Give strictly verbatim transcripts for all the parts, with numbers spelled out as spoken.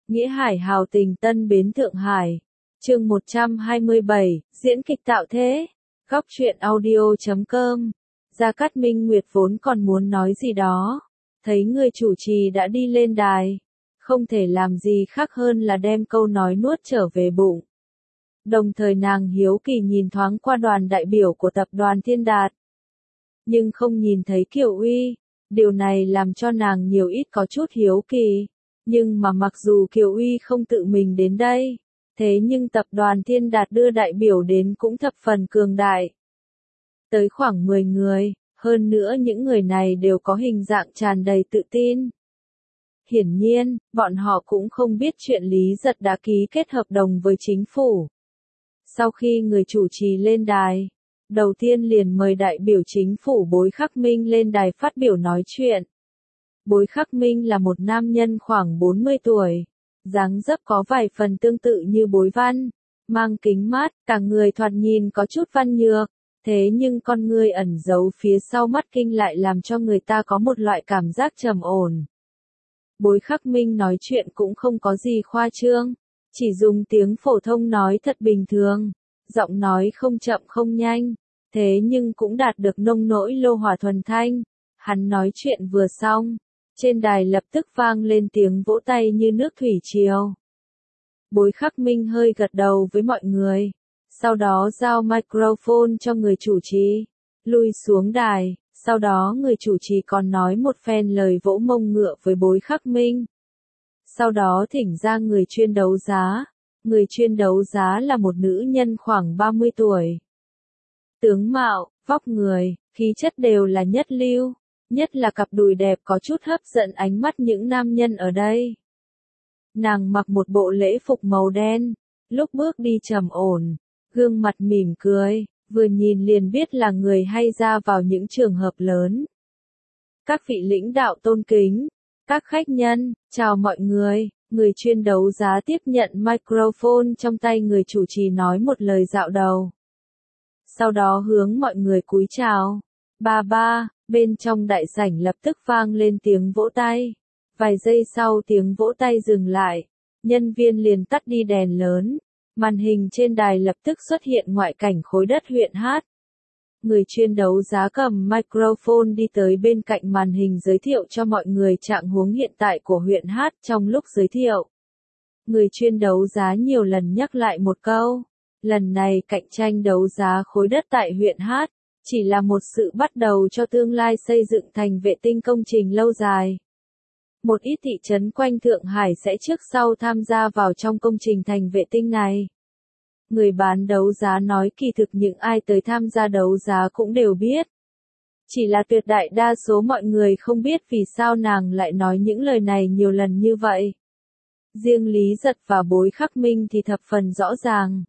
Nghĩa Hải hào tình Tân Bến Thượng Hải. Chương một trăm hai mươi bảy, diễn kịch tạo thế. Góc truyện audio chấm com. Gia Cát Minh Nguyệt vốn còn muốn nói gì đó, thấy người chủ trì đã đi lên đài, không thể làm gì khác hơn là đem câu nói nuốt trở về bụng. Đồng thời nàng hiếu kỳ nhìn thoáng qua đoàn đại biểu của tập đoàn Thiên Đạt, nhưng không nhìn thấy Kiều Uy. Điều này làm cho nàng nhiều ít có chút hiếu kỳ. Nhưng mà mặc dù Kiều Uy không tự mình đến đây, thế nhưng tập đoàn Thiên Đạt đưa đại biểu đến cũng thập phần cường đại. Tới khoảng mười người, hơn nữa những người này đều có hình dạng tràn đầy tự tin. Hiển nhiên, bọn họ cũng không biết chuyện Lý Giật đã ký kết hợp đồng với chính phủ. Sau khi người chủ trì lên đài, đầu tiên liền mời đại biểu chính phủ Bối Khắc Minh lên đài phát biểu nói chuyện. Bối Khắc Minh là một nam nhân khoảng bốn mươi tuổi, dáng dấp có vài phần tương tự như Bối Văn, mang kính mát, cả người thoạt nhìn có chút văn nhược, thế nhưng con người ẩn giấu phía sau mắt kinh lại làm cho người ta có một loại cảm giác trầm ổn. Bối Khắc Minh nói chuyện cũng không có gì khoa trương, chỉ dùng tiếng phổ thông nói thật bình thường, giọng nói không chậm không nhanh, thế nhưng cũng đạt được nông nỗi lô hỏa thuần thanh. Hắn nói chuyện vừa xong, trên đài lập tức vang lên tiếng vỗ tay như nước thủy triều. Bối Khắc Minh hơi gật đầu với mọi người, sau đó giao microphone cho người chủ trì, lui xuống đài, sau đó người chủ trì còn nói một phen lời vỗ mông ngựa với Bối Khắc Minh. Sau đó thỉnh ra người chuyên đấu giá, người chuyên đấu giá là một nữ nhân khoảng ba mươi tuổi. Tướng mạo, vóc người, khí chất đều là nhất lưu. Nhất là cặp đùi đẹp có chút hấp dẫn ánh mắt những nam nhân ở đây. Nàng mặc một bộ lễ phục màu đen, lúc bước đi trầm ổn, gương mặt mỉm cười, vừa nhìn liền biết là người hay ra vào những trường hợp lớn. Các vị lãnh đạo tôn kính, các khách nhân, chào mọi người, người chuyên đấu giá tiếp nhận microphone trong tay người chủ trì nói một lời dạo đầu. Sau đó hướng mọi người cúi chào. Ba ba. Bên trong đại sảnh lập tức vang lên tiếng vỗ tay. Vài giây sau tiếng vỗ tay dừng lại, nhân viên liền tắt đi đèn lớn. Màn hình trên đài lập tức xuất hiện ngoại cảnh khối đất huyện Hát. Người chuyên đấu giá cầm microphone đi tới bên cạnh màn hình giới thiệu cho mọi người trạng huống hiện tại của huyện Hát. Trong lúc giới thiệu, người chuyên đấu giá nhiều lần nhắc lại một câu. Lần này cạnh tranh đấu giá khối đất tại huyện Hát chỉ là một sự bắt đầu cho tương lai xây dựng thành vệ tinh công trình lâu dài. Một ít thị trấn quanh Thượng Hải sẽ trước sau tham gia vào trong công trình thành vệ tinh này. Người bán đấu giá nói kỳ thực những ai tới tham gia đấu giá cũng đều biết. Chỉ là tuyệt đại đa số mọi người không biết vì sao nàng lại nói những lời này nhiều lần như vậy. Riêng Lý Giật và Bối Khắc Minh thì thập phần rõ ràng.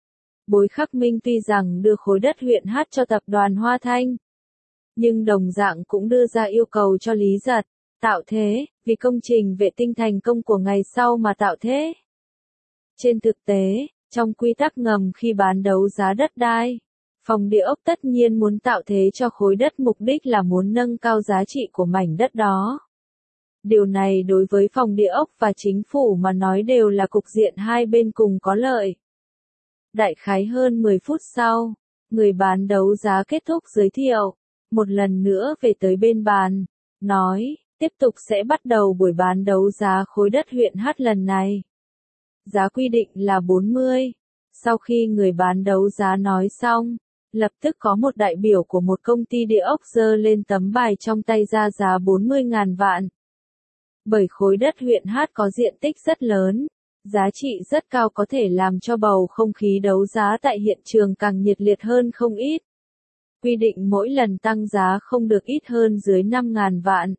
Bối Khắc Minh tuy rằng đưa khối đất huyện Hát cho tập đoàn Hoa Thanh, nhưng đồng dạng cũng đưa ra yêu cầu cho Lý Giật, tạo thế, vì công trình vệ tinh thành công của ngày sau mà tạo thế. Trên thực tế, trong quy tắc ngầm khi bán đấu giá đất đai, phòng địa ốc tất nhiên muốn tạo thế cho khối đất mục đích là muốn nâng cao giá trị của mảnh đất đó. Điều này đối với phòng địa ốc và chính phủ mà nói đều là cục diện hai bên cùng có lợi. Đại khái hơn mười phút sau, người bán đấu giá kết thúc giới thiệu, một lần nữa về tới bên bàn, nói, tiếp tục sẽ bắt đầu buổi bán đấu giá khối đất huyện Hát lần này. Giá quy định là bốn mươi. Sau khi người bán đấu giá nói xong, lập tức có một đại biểu của một công ty địa ốc giơ lên tấm bài trong tay ra giá bốn mươi nghìn vạn. Bởi khối đất huyện Hát có diện tích rất lớn, giá trị rất cao có thể làm cho bầu không khí đấu giá tại hiện trường càng nhiệt liệt hơn không ít. Quy định mỗi lần tăng giá không được ít hơn dưới năm nghìn vạn.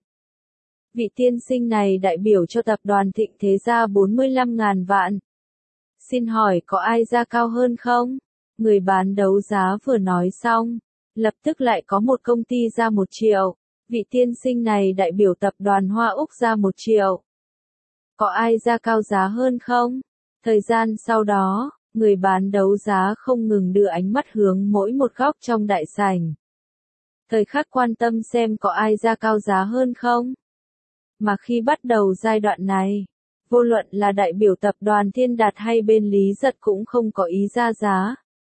Vị tiên sinh này đại biểu cho tập đoàn Thịnh Thế ra bốn mươi lăm nghìn vạn. Xin hỏi có ai ra cao hơn không? Người bán đấu giá vừa nói xong, lập tức lại có một công ty ra một triệu. Vị tiên sinh này đại biểu tập đoàn Hoa Úc ra một triệu. Có ai ra cao giá hơn không? Thời gian sau đó, người bán đấu giá không ngừng đưa ánh mắt hướng mỗi một góc trong đại sảnh. Thời khắc quan tâm xem có ai ra cao giá hơn không? Mà khi bắt đầu giai đoạn này, Vô luận là đại biểu tập đoàn Thiên Đạt hay bên Lý Giật cũng không có ý ra giá.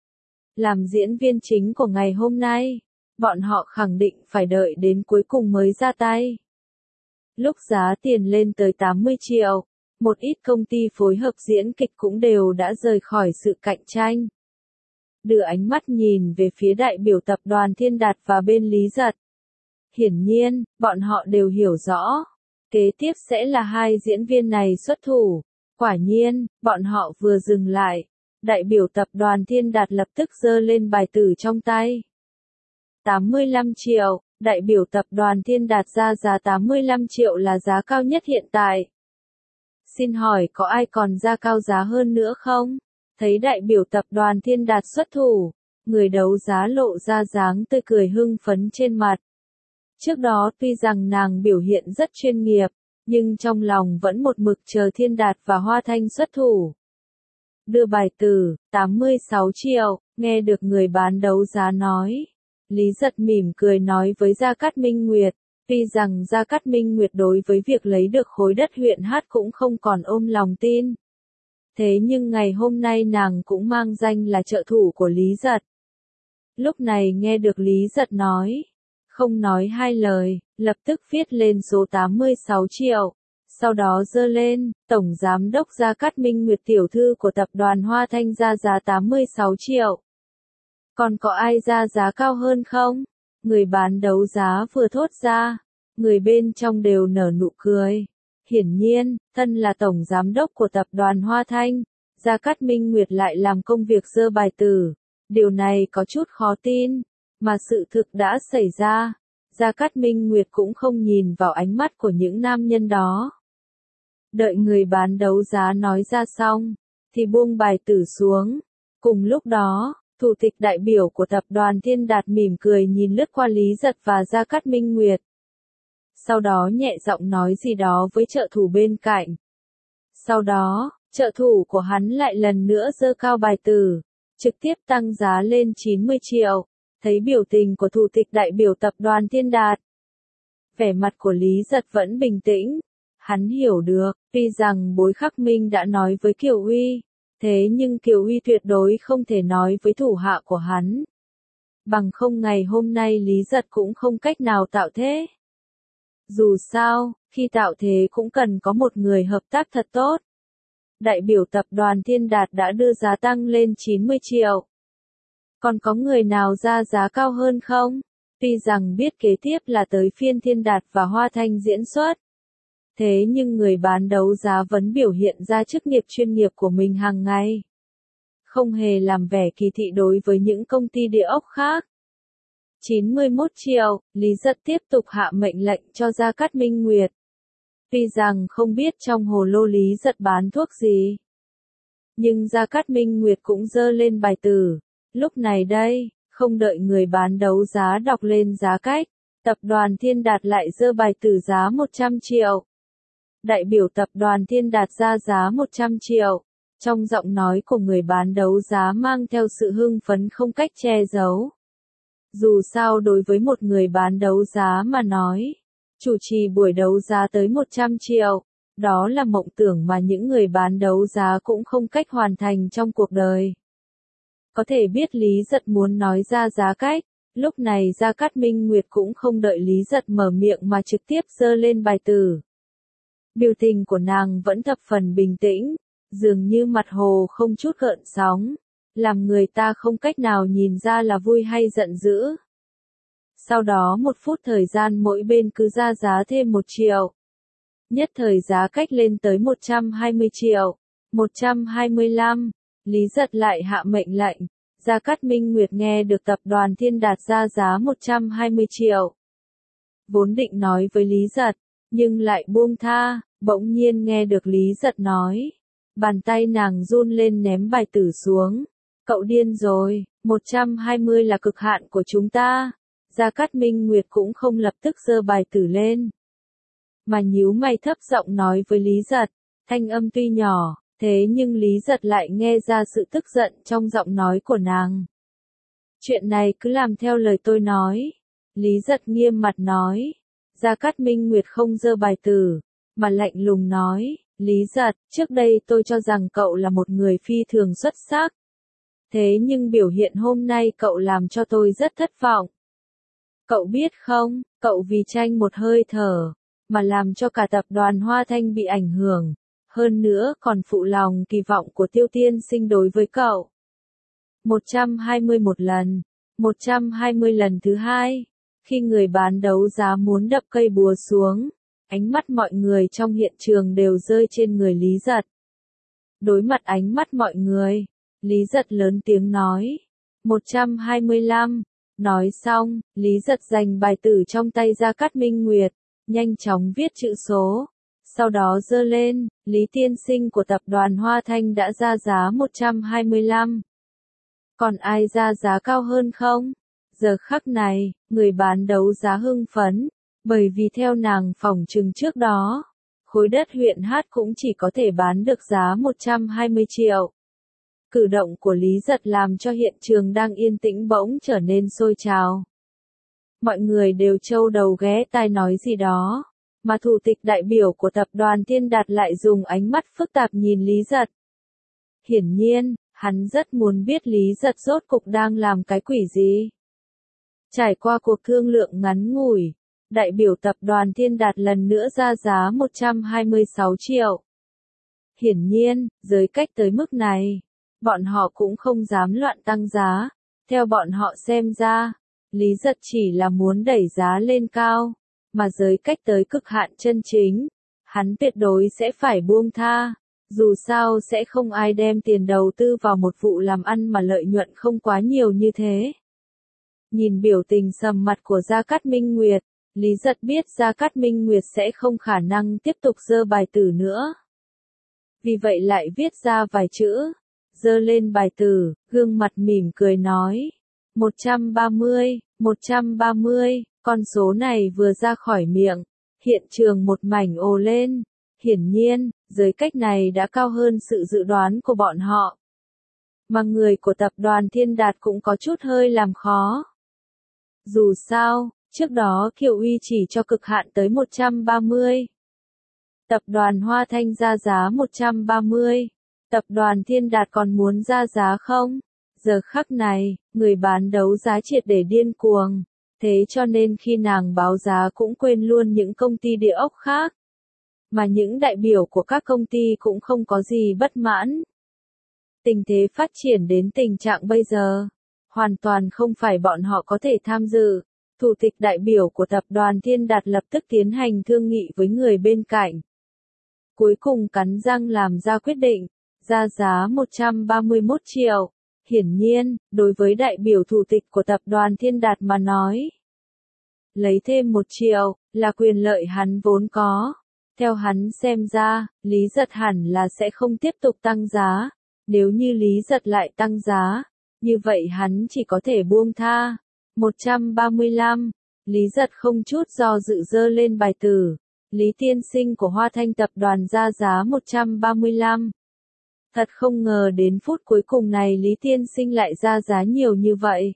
Làm diễn viên chính của ngày hôm nay, bọn họ khẳng định phải đợi đến cuối cùng mới ra tay. Lúc giá tiền lên tới tám mươi triệu, một ít công ty phối hợp diễn kịch cũng đều đã rời khỏi sự cạnh tranh. Đưa ánh mắt nhìn về phía đại biểu tập đoàn Thiên Đạt và bên Lý Giật. Hiển nhiên, bọn họ đều hiểu rõ. Kế tiếp sẽ là hai diễn viên này xuất thủ. Quả nhiên, bọn họ vừa dừng lại. Đại biểu tập đoàn Thiên Đạt lập tức giơ lên bài tử trong tay. tám mươi lăm triệu, đại biểu tập đoàn Thiên Đạt ra giá tám mươi lăm triệu là giá cao nhất hiện tại. Xin hỏi có ai còn ra cao giá hơn nữa không? Thấy đại biểu tập đoàn Thiên Đạt xuất thủ, người đấu giá lộ ra dáng tươi cười hưng phấn trên mặt. Trước đó tuy rằng nàng biểu hiện rất chuyên nghiệp, nhưng trong lòng vẫn một mực chờ Thiên Đạt và Hoa Thanh xuất thủ. Đưa bài tử, tám mươi sáu triệu, nghe được người bán đấu giá nói. Lý Giật mỉm cười nói với Gia Cát Minh Nguyệt, tuy rằng Gia Cát Minh Nguyệt đối với việc lấy được khối đất huyện Hát cũng không còn ôm lòng tin. Thế nhưng ngày hôm nay nàng cũng mang danh là trợ thủ của Lý Giật. Lúc này nghe được Lý Giật nói, không nói hai lời, lập tức viết lên số tám mươi sáu triệu. Sau đó giơ lên, Tổng Giám đốc Gia Cát Minh Nguyệt tiểu thư của tập đoàn Hoa Thanh ra giá tám mươi sáu triệu. Còn có ai ra giá cao hơn không? Người bán đấu giá vừa thốt ra, người bên trong đều nở nụ cười. Hiển nhiên, thân là Tổng Giám đốc của tập đoàn Hoa Thanh, Gia Cát Minh Nguyệt lại làm công việc giơ bài tử. Điều này có chút khó tin, mà sự thực đã xảy ra. Gia Cát Minh Nguyệt cũng không nhìn vào ánh mắt của những nam nhân đó. Đợi người bán đấu giá nói ra xong, thì buông bài tử xuống. Cùng lúc đó, Thủ tịch đại biểu của tập đoàn Thiên Đạt mỉm cười nhìn lướt qua Lý Giật và Gia Cát Minh Nguyệt. Sau đó nhẹ giọng nói gì đó với trợ thủ bên cạnh. Sau đó, trợ thủ của hắn lại lần nữa giơ cao bài tử, trực tiếp tăng giá lên chín mươi triệu. Thấy biểu tình của thủ tịch đại biểu tập đoàn Thiên Đạt, vẻ mặt của Lý Giật vẫn bình tĩnh. Hắn hiểu được, tuy rằng Bối Khắc Minh đã nói với Kiều Uy, thế nhưng Kiều Uy tuyệt đối không thể nói với thủ hạ của hắn. Bằng không ngày hôm nay Lý Giật cũng không cách nào tạo thế. Dù sao, khi tạo thế cũng cần có một người hợp tác thật tốt. Đại biểu tập đoàn Thiên Đạt đã đưa giá tăng lên chín mươi triệu. Còn có người nào ra giá cao hơn không? Tuy rằng biết kế tiếp là tới phiên Thiên Đạt và Hoa Thanh diễn xuất. Thế nhưng người bán đấu giá vẫn biểu hiện ra chức nghiệp chuyên nghiệp của mình hàng ngày. Không hề làm vẻ kỳ thị đối với những công ty địa ốc khác. chín mươi mốt triệu, Lý Giật tiếp tục hạ mệnh lệnh cho Gia Cát Minh Nguyệt. Tuy rằng không biết trong hồ lô Lý Giật bán thuốc gì. Nhưng Gia Cát Minh Nguyệt cũng giơ lên bài tử. Lúc này đây, không đợi người bán đấu giá đọc lên giá cách, tập đoàn Thiên Đạt lại giơ bài tử giá một trăm triệu. Đại biểu tập đoàn Thiên Đạt ra giá một trăm triệu. Trong giọng nói của người bán đấu giá mang theo sự hưng phấn không cách che giấu. Dù sao đối với một người bán đấu giá mà nói, chủ trì buổi đấu giá tới một trăm triệu, đó là mộng tưởng mà những người bán đấu giá cũng không cách hoàn thành trong cuộc đời. Có thể biết Lý Giật muốn nói ra giá cách, lúc này Gia Cát Minh Nguyệt cũng không đợi Lý Giật mở miệng mà trực tiếp giơ lên bài tử. Biểu tình của nàng vẫn thập phần bình tĩnh, dường như mặt hồ không chút gợn sóng, làm người ta không cách nào nhìn ra là vui hay giận dữ. Sau đó một phút thời gian mỗi bên cứ ra giá thêm một triệu. Nhất thời giá cách lên tới một trăm hai mươi triệu, một trăm hai mươi lăm, Lý Giật lại hạ mệnh lệnh. Gia Cát Minh Nguyệt nghe được tập đoàn Thiên Đạt ra giá một trăm hai mươi triệu. Vốn định nói với Lý Giật, nhưng lại buông tha, bỗng nhiên nghe được Lý Giật nói. Bàn tay nàng run lên ném bài tử xuống. Cậu điên rồi, một trăm hai mươi là cực hạn của chúng ta. Gia Cát Minh Nguyệt cũng không lập tức giơ bài tử lên, mà nhíu mày thấp giọng nói với Lý Giật, thanh âm tuy nhỏ, thế nhưng Lý Giật lại nghe ra sự tức giận trong giọng nói của nàng. Chuyện này cứ làm theo lời tôi nói. Lý Giật nghiêm mặt nói. Gia Cát Minh Nguyệt không giơ bài tử, mà lạnh lùng nói, Lý Giật, trước đây tôi cho rằng cậu là một người phi thường xuất sắc. Thế nhưng biểu hiện hôm nay cậu làm cho tôi rất thất vọng. Cậu biết không, cậu vì tranh một hơi thở, mà làm cho cả tập đoàn Hoa Thanh bị ảnh hưởng. Hơn nữa còn phụ lòng kỳ vọng của Tiêu tiên sinh đối với cậu. một trăm hai mươi mốt lần. một trăm hai mươi lần thứ hai. Khi người bán đấu giá muốn đập cây búa xuống, ánh mắt mọi người trong hiện trường đều rơi trên người Lý Giật. Đối mặt ánh mắt mọi người, Lý Giật lớn tiếng nói. một trăm hai mươi lăm. Nói xong, Lý Giật giành bài tử trong tay Gia Cát Minh Nguyệt, nhanh chóng viết chữ số. Sau đó giơ lên, Lý tiên sinh của tập đoàn Hoa Thanh đã ra giá một trăm hai mươi lăm. Còn ai ra giá cao hơn không? Giờ khắc này, người bán đấu giá hưng phấn, bởi vì theo nàng phỏng chừng trước đó, khối đất huyện Hát cũng chỉ có thể bán được giá một trăm hai mươi triệu. Cử động của Lý Giật làm cho hiện trường đang yên tĩnh bỗng trở nên sôi trào. Mọi người đều trâu đầu ghé tai nói gì đó, mà thủ tịch đại biểu của tập đoàn Thiên Đạt lại dùng ánh mắt phức tạp nhìn Lý Giật. Hiển nhiên, hắn rất muốn biết Lý Giật rốt cục đang làm cái quỷ gì. Trải qua cuộc thương lượng ngắn ngủi, đại biểu tập đoàn Thiên Đạt lần nữa ra giá một trăm hai mươi sáu triệu. Hiển nhiên, giới cách tới mức này, bọn họ cũng không dám loạn tăng giá. Theo bọn họ xem ra, Lý Giật chỉ là muốn đẩy giá lên cao, mà giới cách tới cực hạn chân chính, hắn tuyệt đối sẽ phải buông tha. Dù sao sẽ không ai đem tiền đầu tư vào một vụ làm ăn mà lợi nhuận không quá nhiều như thế. Nhìn biểu tình sầm mặt của Gia Cát Minh Nguyệt, Lý Giật biết Gia Cát Minh Nguyệt sẽ không khả năng tiếp tục giơ bài tử nữa. Vì vậy lại viết ra vài chữ, giơ lên bài tử, gương mặt mỉm cười nói. một trăm ba mươi, một trăm ba mươi, con số này vừa ra khỏi miệng, hiện trường một mảnh ồ lên. Hiển nhiên, giới cách này đã cao hơn sự dự đoán của bọn họ. Mà người của tập đoàn Thiên Đạt cũng có chút hơi làm khó. Dù sao, trước đó Kiều Uy chỉ cho cực hạn tới một trăm ba mươi. Tập đoàn Hoa Thanh ra giá một trăm ba mươi. Tập đoàn Thiên Đạt còn muốn ra giá không? Giờ khắc này, người bán đấu giá triệt để điên cuồng. Thế cho nên khi nàng báo giá cũng quên luôn những công ty địa ốc khác. Mà những đại biểu của các công ty cũng không có gì bất mãn. Tình thế phát triển đến tình trạng bây giờ, hoàn toàn không phải bọn họ có thể tham dự. Thủ tịch đại biểu của tập đoàn Thiên Đạt lập tức tiến hành thương nghị với người bên cạnh. Cuối cùng cắn răng làm ra quyết định, ra giá một trăm ba mươi mốt triệu. Hiển nhiên, đối với đại biểu thủ tịch của tập đoàn Thiên Đạt mà nói, lấy thêm một triệu, là quyền lợi hắn vốn có. Theo hắn xem ra, Lý Giật hẳn là sẽ không tiếp tục tăng giá. Nếu như Lý Giật lại tăng giá, như vậy hắn chỉ có thể buông tha. một trăm ba mươi lăm, Lý Giật không chút do dự dơ lên bài tử. Lý tiên sinh của Hoa Thanh tập đoàn ra giá một trăm ba mươi lăm. Thật không ngờ đến phút cuối cùng này Lý tiên sinh lại ra giá nhiều như vậy.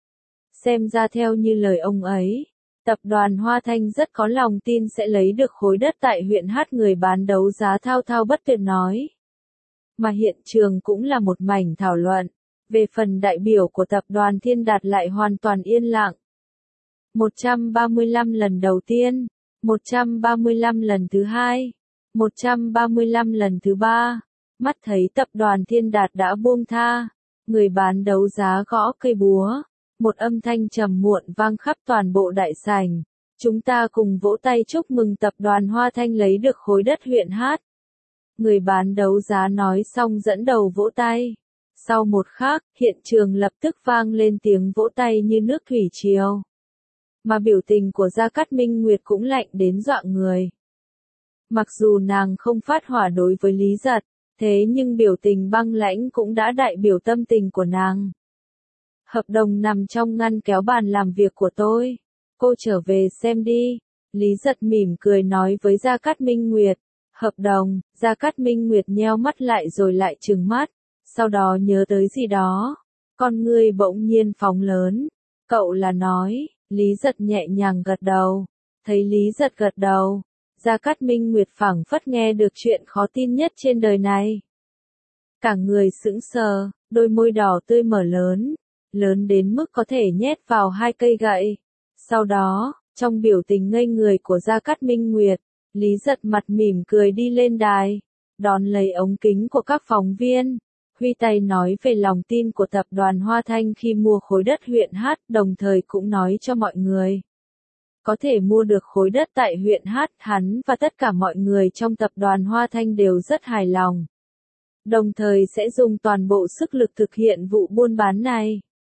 Xem ra theo như lời ông ấy, tập đoàn Hoa Thanh rất có lòng tin sẽ lấy được khối đất tại huyện Hát. Người bán đấu giá thao thao bất tuyệt nói. Mà hiện trường cũng là một mảnh thảo luận. Về phần đại biểu của tập đoàn Thiên Đạt lại hoàn toàn yên lặng. một trăm ba mươi lăm lần đầu tiên, một trăm ba mươi lăm lần thứ hai, một trăm ba mươi lăm lần thứ ba. Mắt thấy tập đoàn Thiên Đạt đã buông tha, người bán đấu giá gõ cây búa. Một âm thanh trầm muộn vang khắp toàn bộ đại sảnh. Chúng ta cùng vỗ tay chúc mừng tập đoàn Hoa Thanh lấy được khối đất huyện Hát. Người bán đấu giá nói xong dẫn đầu vỗ tay. Sau một khắc, hiện trường lập tức vang lên tiếng vỗ tay như nước thủy triều. Mà biểu tình của Gia Cát Minh Nguyệt cũng lạnh đến dọa người. Mặc dù nàng không phát hỏa đối với Lý Giật, thế nhưng biểu tình băng lãnh cũng đã đại biểu tâm tình của nàng. Hợp đồng nằm trong ngăn kéo bàn làm việc của tôi. Cô trở về xem đi. Lý Giật mỉm cười nói với Gia Cát Minh Nguyệt. Hợp đồng. Gia Cát Minh Nguyệt nheo mắt lại rồi lại trừng mắt. Sau đó nhớ tới gì đó. Con ngươi bỗng nhiên phóng lớn. Cậu là nói. Lý Giật nhẹ nhàng gật đầu. Thấy Lý Giật gật đầu. Gia Cát Minh Nguyệt phảng phất nghe được chuyện khó tin nhất trên đời này. Cả người sững sờ, đôi môi đỏ tươi mở lớn, lớn đến mức có thể nhét vào hai cây gậy. Sau đó, trong biểu tình ngây người của Gia Cát Minh Nguyệt, Lý Giật mặt mỉm cười đi lên đài, đón lấy ống kính của các phóng viên, huy tay nói về lòng tin của tập đoàn Hoa Thanh khi mua khối đất huyện Hát, đồng thời cũng nói cho mọi người có thể mua được khối đất tại huyện Hát, hắn và tất cả mọi người trong tập đoàn Hoa Thanh đều rất hài lòng. Đồng thời sẽ dùng toàn bộ sức lực thực hiện vụ buôn bán này.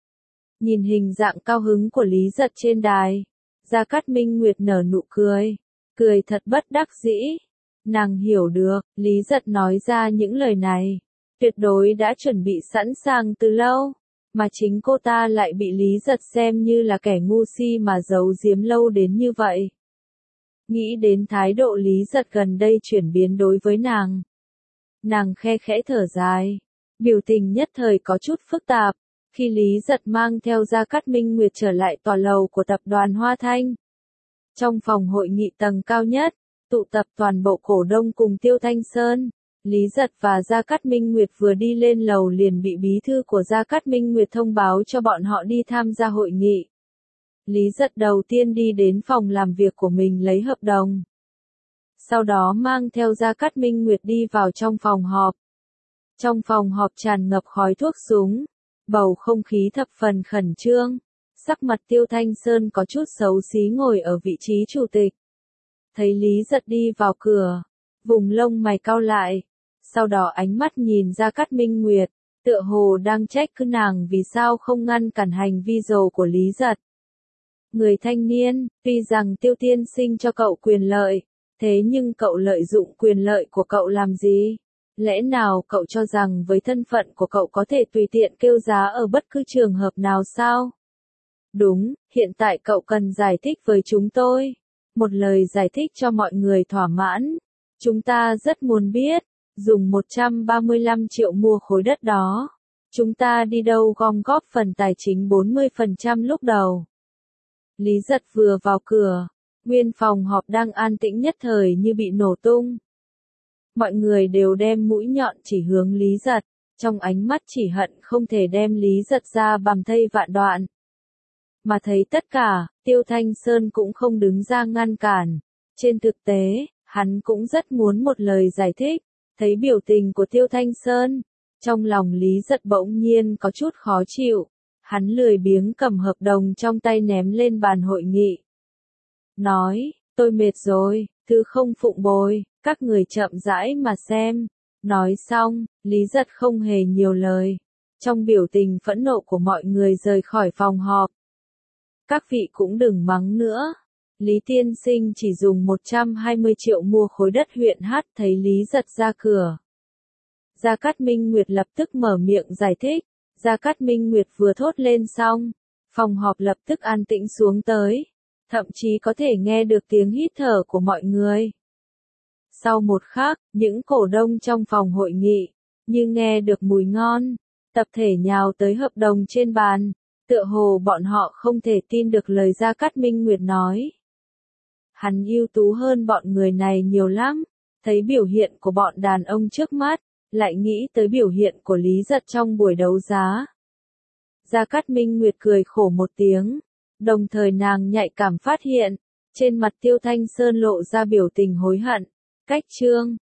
Nhìn hình dạng cao hứng của Lý Giật trên đài, Gia Cát Minh Nguyệt nở nụ cười, cười thật bất đắc dĩ. Nàng hiểu được, Lý Giật nói ra những lời này, tuyệt đối đã chuẩn bị sẵn sàng từ lâu, mà chính cô ta lại bị Lý Giật xem như là kẻ ngu si mà giấu giếm lâu đến như vậy. Nghĩ đến thái độ Lý Giật gần đây chuyển biến đối với nàng, nàng khe khẽ thở dài, biểu tình nhất thời có chút phức tạp, khi Lý Giật mang theo Gia Cát Minh Nguyệt trở lại tòa lầu của tập đoàn Hoa Thanh. Trong phòng hội nghị tầng cao nhất, tụ tập toàn bộ cổ đông cùng Tiêu Thanh Sơn, Lý Giật và Gia Cát Minh Nguyệt vừa đi lên lầu liền bị bí thư của Gia Cát Minh Nguyệt thông báo cho bọn họ đi tham gia hội nghị. Lý Giật đầu tiên đi đến phòng làm việc của mình lấy hợp đồng. Sau đó mang theo Gia Cát Minh Nguyệt đi vào trong phòng họp. Trong phòng họp tràn ngập khói thuốc súng, bầu không khí thập phần khẩn trương. Sắc mặt Tiêu Thanh Sơn có chút xấu xí ngồi ở vị trí chủ tịch. Thấy Lý Giật đi vào cửa, vùng lông mày cau lại, sau đó ánh mắt nhìn Gia Cát Minh Nguyệt, tựa hồ đang trách cứ nàng vì sao không ngăn cản hành vi dồ của Lý Giật. Người thanh niên, tuy rằng Tiêu tiên sinh cho cậu quyền lợi, thế nhưng cậu lợi dụng quyền lợi của cậu làm gì? Lẽ nào cậu cho rằng với thân phận của cậu có thể tùy tiện kêu giá ở bất cứ trường hợp nào sao? Đúng, hiện tại cậu cần giải thích với chúng tôi. Một lời giải thích cho mọi người thỏa mãn. Chúng ta rất muốn biết, dùng một trăm ba mươi lăm triệu mua khối đất đó. Chúng ta đi đâu gom góp phần tài chính bốn mươi phần trăm lúc đầu. Lý Giật vừa vào cửa, nguyên phòng họp đang an tĩnh nhất thời như bị nổ tung. Mọi người đều đem mũi nhọn chỉ hướng Lý Giật, trong ánh mắt chỉ hận không thể đem Lý Giật ra bằm thây vạn đoạn. Mà thấy tất cả, Tiêu Thanh Sơn cũng không đứng ra ngăn cản. Trên thực tế, hắn cũng rất muốn một lời giải thích. Thấy biểu tình của Tiêu Thanh Sơn, trong lòng Lý Giật bỗng nhiên có chút khó chịu. Hắn lười biếng cầm hợp đồng trong tay ném lên bàn hội nghị. Nói, tôi mệt rồi, thứ không phụng bồi, các người chậm rãi mà xem. Nói xong, Lý Giật không hề nhiều lời. Trong biểu tình phẫn nộ của mọi người rời khỏi phòng họp. Các vị cũng đừng mắng nữa. Lý tiên sinh chỉ dùng một trăm hai mươi triệu mua khối đất huyện Hát. Thấy Lý Giật ra cửa, Gia Cát Minh Nguyệt lập tức mở miệng giải thích. Gia Cát Minh Nguyệt vừa thốt lên xong, phòng họp lập tức an tĩnh xuống tới, thậm chí có thể nghe được tiếng hít thở của mọi người. Sau một khắc, những cổ đông trong phòng hội nghị, như nghe được mùi ngon, tập thể nhào tới hợp đồng trên bàn, tựa hồ bọn họ không thể tin được lời Gia Cát Minh Nguyệt nói. Hắn ưu tú hơn bọn người này nhiều lắm, thấy biểu hiện của bọn đàn ông trước mắt, lại nghĩ tới biểu hiện của Lý Giật trong buổi đấu giá. Gia Cát Minh Nguyệt cười khổ một tiếng, đồng thời nàng nhạy cảm phát hiện, trên mặt Tiêu Thanh Sơn lộ ra biểu tình hối hận. Cách chương